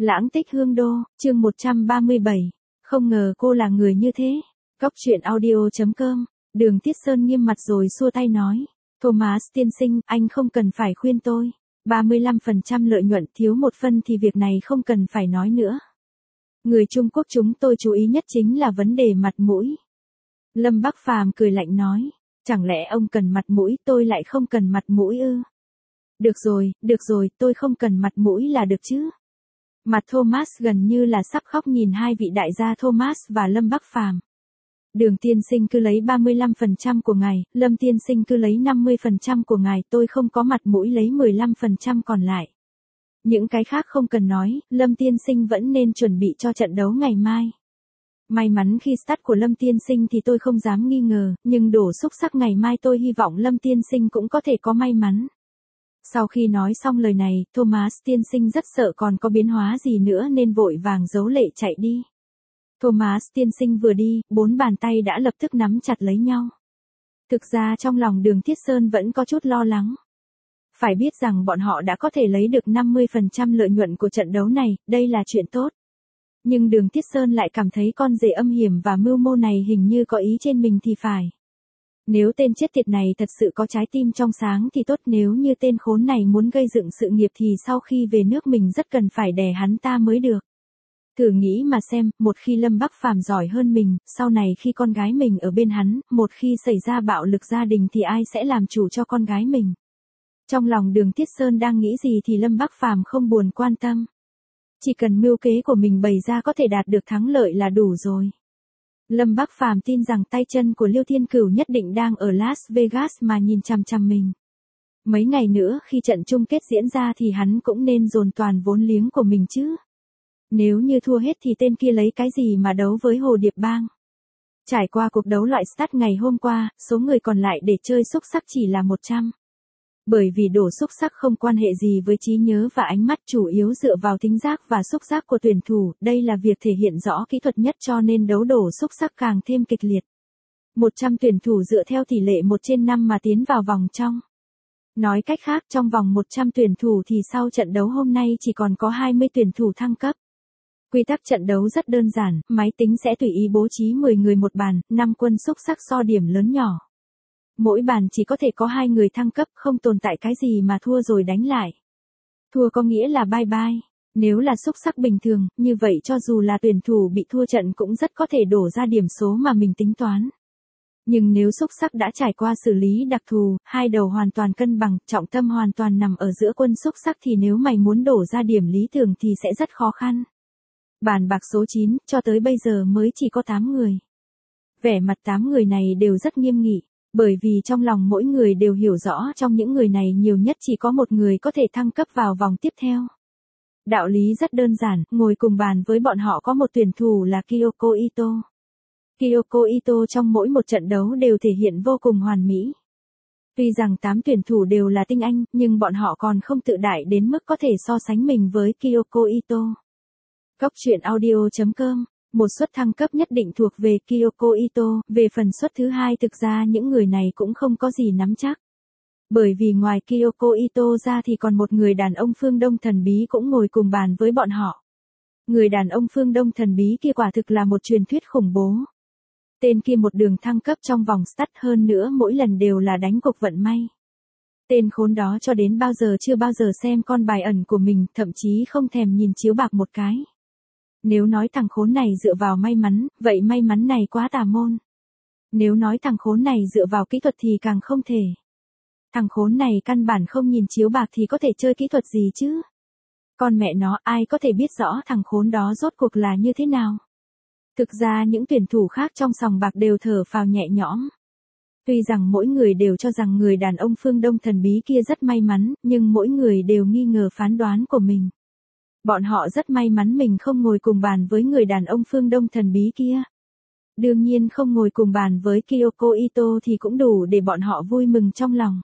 Lãng tích hương đô, chương 137. Không ngờ cô là người như thế. Cóc truyện audio.com. Đường Tiết Sơn nghiêm mặt rồi xua tay nói. Thomas tiên sinh, anh không cần phải khuyên tôi. 35% lợi nhuận thiếu một phân thì việc này không cần phải nói nữa. Người Trung Quốc chúng tôi chú ý nhất chính là vấn đề mặt mũi. Lâm Bắc Phàm cười lạnh nói. Chẳng lẽ ông cần mặt mũi, tôi lại không cần mặt mũi ư? Được rồi, tôi không cần mặt mũi là được chứ. Mặt Thomas gần như là sắp khóc nhìn hai vị đại gia Thomas và Lâm Bắc Phàm. Đường tiên sinh cứ lấy 35% của ngài, Lâm tiên sinh cứ lấy 50% của ngài, tôi không có mặt mũi lấy 15% còn lại. Những cái khác không cần nói, Lâm tiên sinh vẫn nên chuẩn bị cho trận đấu ngày mai. May mắn khi start của Lâm tiên sinh thì tôi không dám nghi ngờ, nhưng đổ xúc sắc ngày mai tôi hy vọng Lâm tiên sinh cũng có thể có may mắn. Sau khi nói xong lời này, Thomas tiên sinh rất sợ còn có biến hóa gì nữa nên vội vàng giấu lệ chạy đi. Thomas tiên sinh vừa đi, bốn bàn tay đã lập tức nắm chặt lấy nhau. Thực ra trong lòng Đường Tiết Sơn vẫn có chút lo lắng. Phải biết rằng bọn họ đã có thể lấy được 50% lợi nhuận của trận đấu này, đây là chuyện tốt. Nhưng Đường Tiết Sơn lại cảm thấy con rể âm hiểm và mưu mô này hình như có ý trên mình thì phải. Nếu tên chết tiệt này thật sự có trái tim trong sáng thì tốt, nếu như tên khốn này muốn gây dựng sự nghiệp thì sau khi về nước mình rất cần phải đè hắn ta mới được. Thử nghĩ mà xem, một khi Lâm Bắc Phàm giỏi hơn mình, sau này khi con gái mình ở bên hắn, một khi xảy ra bạo lực gia đình thì ai sẽ làm chủ cho con gái mình? Trong lòng Đường Tiết Sơn đang nghĩ gì thì Lâm Bắc Phàm không buồn quan tâm. Chỉ cần mưu kế của mình bày ra có thể đạt được thắng lợi là đủ rồi. Lâm Bắc Phàm tin rằng tay chân của Liêu Thiên Cửu nhất định đang ở Las Vegas mà nhìn chằm chằm mình. Mấy ngày nữa khi trận chung kết diễn ra thì hắn cũng nên dồn toàn vốn liếng của mình chứ. Nếu như thua hết thì tên kia lấy cái gì mà đấu với Hồ Điệp Bang. Trải qua cuộc đấu loại start ngày hôm qua, số người còn lại để chơi xúc sắc chỉ là 100. Bởi vì đổ xúc sắc không quan hệ gì với trí nhớ và ánh mắt, chủ yếu dựa vào thính giác và xúc giác của tuyển thủ, đây là việc thể hiện rõ kỹ thuật nhất cho nên đấu đổ xúc sắc càng thêm kịch liệt. 100 tuyển thủ dựa theo tỷ lệ 1/5 mà tiến vào vòng trong. Nói cách khác, trong vòng 100 tuyển thủ thì sau trận đấu hôm nay chỉ còn có 20 tuyển thủ thăng cấp. Quy tắc trận đấu rất đơn giản, máy tính sẽ tùy ý bố trí 10 người một bàn, 5 quân xúc sắc so điểm lớn nhỏ. Mỗi bàn chỉ có thể có 2 người thăng cấp, không tồn tại cái gì mà thua rồi đánh lại. Thua có nghĩa là bye bye. Nếu là xúc sắc bình thường, như vậy cho dù là tuyển thủ bị thua trận cũng rất có thể đổ ra điểm số mà mình tính toán. Nhưng nếu xúc sắc đã trải qua xử lý đặc thù, hai đầu hoàn toàn cân bằng, trọng tâm hoàn toàn nằm ở giữa quân xúc sắc thì nếu mày muốn đổ ra điểm lý tưởng thì sẽ rất khó khăn. Bàn bạc số 9, cho tới bây giờ mới chỉ có 8 người. Vẻ mặt 8 người này đều rất nghiêm nghị. Bởi vì trong lòng mỗi người đều hiểu rõ trong những người này nhiều nhất chỉ có một người có thể thăng cấp vào vòng tiếp theo. Đạo lý rất đơn giản, ngồi cùng bàn với bọn họ có một tuyển thủ là Kyoko Ito. Kyoko Ito trong mỗi một trận đấu đều thể hiện vô cùng hoàn mỹ. Tuy rằng 8 tuyển thủ đều là tinh anh, nhưng bọn họ còn không tự đại đến mức có thể so sánh mình với Kyoko Ito. Cóc truyện audio.com. Một suất thăng cấp nhất định thuộc về Kyoko Ito, về phần suất thứ hai thực ra những người này cũng không có gì nắm chắc. Bởi vì ngoài Kyoko Ito ra thì còn một người đàn ông phương Đông thần bí cũng ngồi cùng bàn với bọn họ. Người đàn ông phương Đông thần bí kia quả thực là một truyền thuyết khủng bố. Tên kia một đường thăng cấp trong vòng start, hơn nữa mỗi lần đều là đánh cuộc vận may. Tên khốn đó cho đến bao giờ chưa bao giờ xem con bài ẩn của mình, thậm chí không thèm nhìn chiếu bạc một cái. Nếu nói thằng khốn này dựa vào may mắn, vậy may mắn này quá tà môn. Nếu nói thằng khốn này dựa vào kỹ thuật thì càng không thể. Thằng khốn này căn bản không nhìn chiếu bạc thì có thể chơi kỹ thuật gì chứ? Con mẹ nó, ai có thể biết rõ thằng khốn đó rốt cuộc là như thế nào? Thực ra những tuyển thủ khác trong sòng bạc đều thở phào nhẹ nhõm. Tuy rằng mỗi người đều cho rằng người đàn ông phương Đông thần bí kia rất may mắn, nhưng mỗi người đều nghi ngờ phán đoán của mình. Bọn họ rất may mắn mình không ngồi cùng bàn với người đàn ông phương Đông thần bí kia. Đương nhiên không ngồi cùng bàn với Kyoko Ito thì cũng đủ để bọn họ vui mừng trong lòng.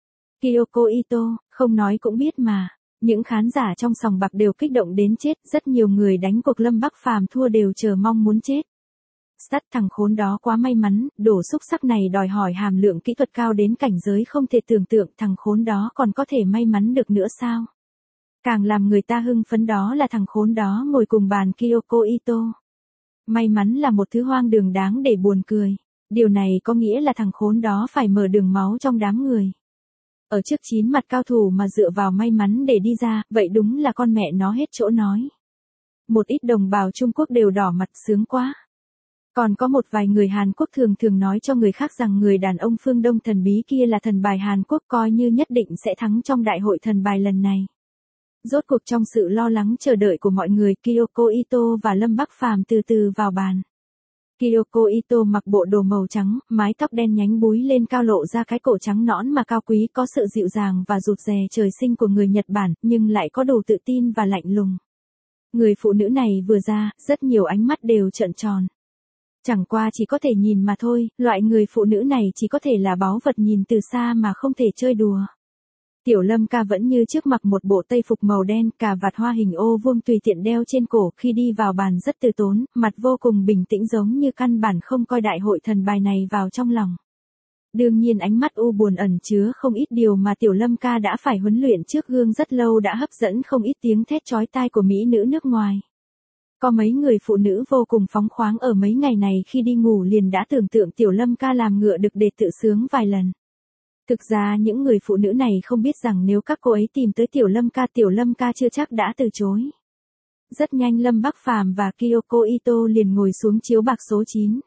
Kyoko Ito, không nói cũng biết mà. Những khán giả trong sòng bạc đều kích động đến chết, rất nhiều người đánh cuộc Lâm Bắc Phàm thua đều chờ mong muốn chết. Start, thằng khốn đó quá may mắn, đổ xúc sắc này đòi hỏi hàm lượng kỹ thuật cao đến cảnh giới không thể tưởng tượng, thằng khốn đó còn có thể may mắn được nữa sao? Càng làm người ta hưng phấn đó là thằng khốn đó ngồi cùng bàn Kyoko Ito. May mắn là một thứ hoang đường đáng để buồn cười. Điều này có nghĩa là thằng khốn đó phải mở đường máu trong đám người. Ở trước 9 mặt cao thủ mà dựa vào may mắn để đi ra, vậy đúng là con mẹ nó hết chỗ nói. Một ít đồng bào Trung Quốc đều đỏ mặt sướng quá. Còn có một vài người Hàn Quốc thường nói cho người khác rằng người đàn ông phương Đông thần bí kia là thần bài Hàn Quốc, coi như nhất định sẽ thắng trong đại hội thần bài lần này. Rốt cuộc trong sự lo lắng chờ đợi của mọi người, Kyoko Ito và Lâm Bắc Phàm từ từ vào bàn. Kyoko Ito mặc bộ đồ màu trắng, mái tóc đen nhánh búi lên cao lộ ra cái cổ trắng nõn mà cao quý, có sự dịu dàng và rụt rè trời sinh của người Nhật Bản, nhưng lại có đủ tự tin và lạnh lùng. Người phụ nữ này vừa ra, rất nhiều ánh mắt đều trợn tròn. Chẳng qua chỉ có thể nhìn mà thôi, loại người phụ nữ này chỉ có thể là báu vật nhìn từ xa mà không thể chơi đùa. Tiểu Lâm ca vẫn như trước mặc một bộ tây phục màu đen, cà vạt hoa hình ô vuông tùy tiện đeo trên cổ, khi đi vào bàn rất từ tốn, mặt vô cùng bình tĩnh giống như căn bản không coi đại hội thần bài này vào trong lòng. Đương nhiên ánh mắt u buồn ẩn chứa không ít điều mà Tiểu Lâm ca đã phải huấn luyện trước gương rất lâu đã hấp dẫn không ít tiếng thét chói tai của mỹ nữ nước ngoài. Có mấy người phụ nữ vô cùng phóng khoáng ở mấy ngày này khi đi ngủ liền đã tưởng tượng Tiểu Lâm ca làm ngựa được để tự sướng vài lần. Thực ra những người phụ nữ này không biết rằng nếu các cô ấy tìm tới Tiểu Lâm ca chưa chắc đã từ chối. Rất nhanh Lâm Bắc Phàm và Kyoko Ito liền ngồi xuống chiếu bạc số 9.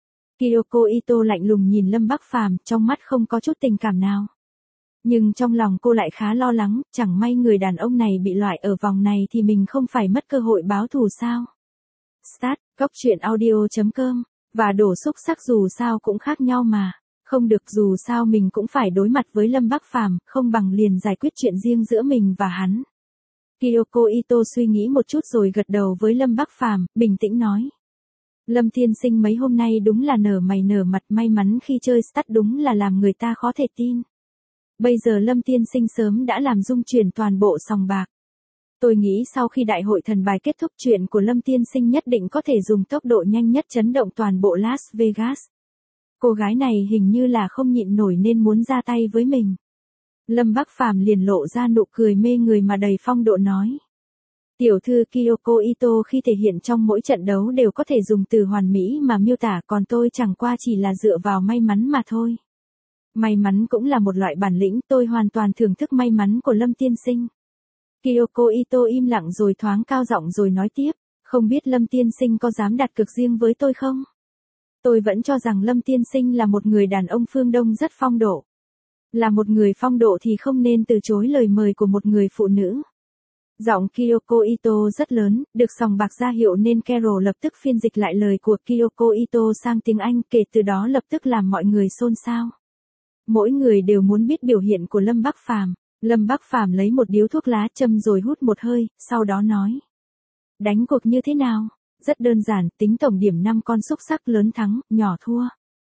Kyoko Ito lạnh lùng nhìn Lâm Bắc Phàm, trong mắt không có chút tình cảm nào. Nhưng trong lòng cô lại khá lo lắng, chẳng may người đàn ông này bị loại ở vòng này thì mình không phải mất cơ hội báo thù sao. Start, gocchuyenaudio.com, và đổ xúc sắc dù sao cũng khác nhau mà. Không được, dù sao mình cũng phải đối mặt với Lâm Bắc Phàm, không bằng liền giải quyết chuyện riêng giữa mình và hắn. Kyoko Ito suy nghĩ một chút rồi gật đầu với Lâm Bắc Phàm, bình tĩnh nói. Lâm tiên sinh mấy hôm nay đúng là nở mày nở mặt, may mắn khi chơi start đúng là làm người ta khó thể tin. Bây giờ Lâm tiên sinh sớm đã làm rung chuyển toàn bộ sòng bạc. Tôi nghĩ sau khi đại hội thần bài kết thúc chuyện của Lâm tiên sinh nhất định có thể dùng tốc độ nhanh nhất chấn động toàn bộ Las Vegas. Cô gái này hình như là không nhịn nổi nên muốn ra tay với mình. Lâm Bắc Phàm liền lộ ra nụ cười mê người mà đầy phong độ nói. Tiểu thư Kyoko Ito khi thể hiện trong mỗi trận đấu đều có thể dùng từ hoàn mỹ mà miêu tả, còn tôi chẳng qua chỉ là dựa vào may mắn mà thôi. May mắn cũng là một loại bản lĩnh, tôi hoàn toàn thưởng thức may mắn của Lâm tiên sinh. Kyoko Ito im lặng rồi thoáng cao giọng rồi nói tiếp, không biết Lâm tiên sinh có dám đặt cược riêng với tôi không? Tôi vẫn cho rằng Lâm tiên sinh là một người đàn ông phương Đông rất phong độ. Là một người phong độ thì không nên từ chối lời mời của một người phụ nữ. Giọng Kyoko Ito rất lớn, được sòng bạc ra hiệu nên Carol lập tức phiên dịch lại lời của Kyoko Ito sang tiếng Anh, kể từ đó lập tức làm mọi người xôn xao. Mỗi người đều muốn biết biểu hiện của Lâm Bắc Phàm. Lâm Bắc Phàm lấy một điếu thuốc lá châm rồi hút một hơi, sau đó nói. Đánh cuộc như thế nào? Rất đơn giản, tính tổng điểm 5 con xúc sắc, lớn thắng, nhỏ thua.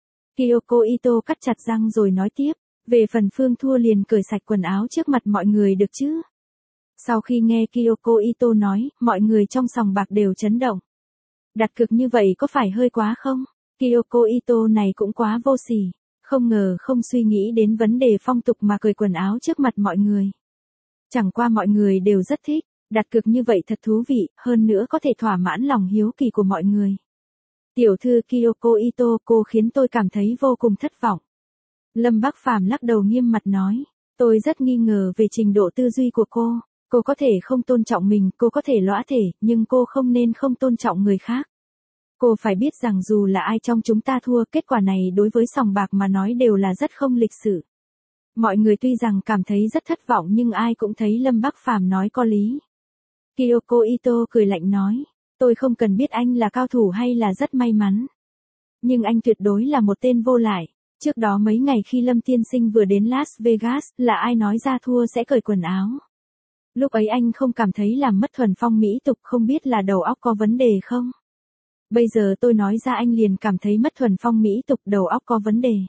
Kyoko Ito cắt chặt răng rồi nói tiếp, về phần phương thua liền cởi sạch quần áo trước mặt mọi người được chứ? Sau khi nghe Kyoko Ito nói, mọi người trong sòng bạc đều chấn động. Đặt cược như vậy có phải hơi quá không? Kyoko Ito này cũng quá vô sỉ. Không ngờ không suy nghĩ đến vấn đề phong tục mà cởi quần áo trước mặt mọi người. Chẳng qua mọi người đều rất thích, đặt cược như vậy thật thú vị, hơn nữa có thể thỏa mãn lòng hiếu kỳ của mọi người. Tiểu thư Kyoko Ito, cô khiến tôi cảm thấy vô cùng thất vọng. Lâm Bắc Phàm lắc đầu nghiêm mặt nói, tôi rất nghi ngờ về trình độ tư duy của cô. Cô có thể không tôn trọng mình, cô có thể lõa thể, nhưng cô không nên không tôn trọng người khác. Cô phải biết rằng dù là ai trong chúng ta thua, kết quả này đối với sòng bạc mà nói đều là rất không lịch sự. Mọi người tuy rằng cảm thấy rất thất vọng nhưng ai cũng thấy Lâm Bắc Phàm nói có lý. Kyoko Ito cười lạnh nói, tôi không cần biết anh là cao thủ hay là rất may mắn. Nhưng anh tuyệt đối là một tên vô lại. Trước đó mấy ngày khi Lâm tiên sinh vừa đến Las Vegas, là ai nói ra thua sẽ cởi quần áo. Lúc ấy anh không cảm thấy làm mất thuần phong mỹ tục, không biết là đầu óc có vấn đề không? Bây giờ tôi nói ra anh liền cảm thấy mất thuần phong mỹ tục, đầu óc có vấn đề.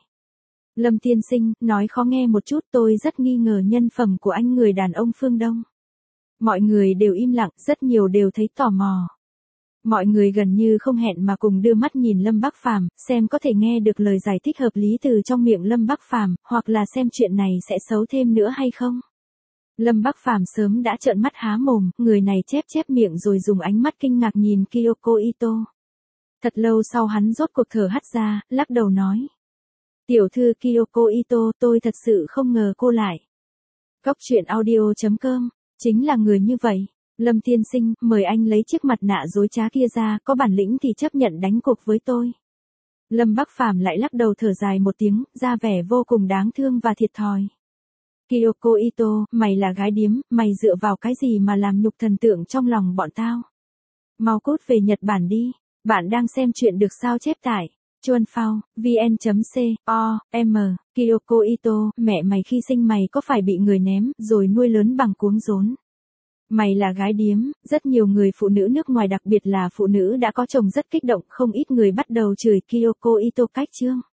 Lâm tiên sinh, nói khó nghe một chút, tôi rất nghi ngờ nhân phẩm của anh, người đàn ông phương Đông. Mọi người đều im lặng, rất nhiều đều thấy tò mò. Mọi người gần như không hẹn mà cùng đưa mắt nhìn Lâm Bắc Phàm, xem có thể nghe được lời giải thích hợp lý từ trong miệng Lâm Bắc Phàm, hoặc là xem chuyện này sẽ xấu thêm nữa hay không. Lâm Bắc Phàm sớm đã trợn mắt há mồm, người này chép miệng rồi dùng ánh mắt kinh ngạc nhìn Kyoko Ito. Thật lâu sau hắn rốt cuộc thở hắt ra, lắc đầu nói. Tiểu thư Kyoko Ito, tôi thật sự không ngờ cô lại. Cóc truyện audio.com, chính là người như vậy. Lâm tiên sinh, mời anh lấy chiếc mặt nạ dối trá kia ra, có bản lĩnh thì chấp nhận đánh cuộc với tôi. Lâm Bắc Phàm lại lắc đầu thở dài một tiếng, ra vẻ vô cùng đáng thương và thiệt thòi. Kyoko Ito, mày là gái điếm, mày dựa vào cái gì mà làm nhục thần tượng trong lòng bọn tao? Mau cút về Nhật Bản đi. Bạn đang xem chuyện được sao chép tại Chuan Phao, vn.com, Kyoko Ito, mẹ mày khi sinh mày có phải bị người ném rồi nuôi lớn bằng cuống rốn? Mày là gái điếm, rất nhiều người phụ nữ nước ngoài đặc biệt là phụ nữ đã có chồng rất kích động, không ít người bắt đầu chửi Kyoko Ito cách chương.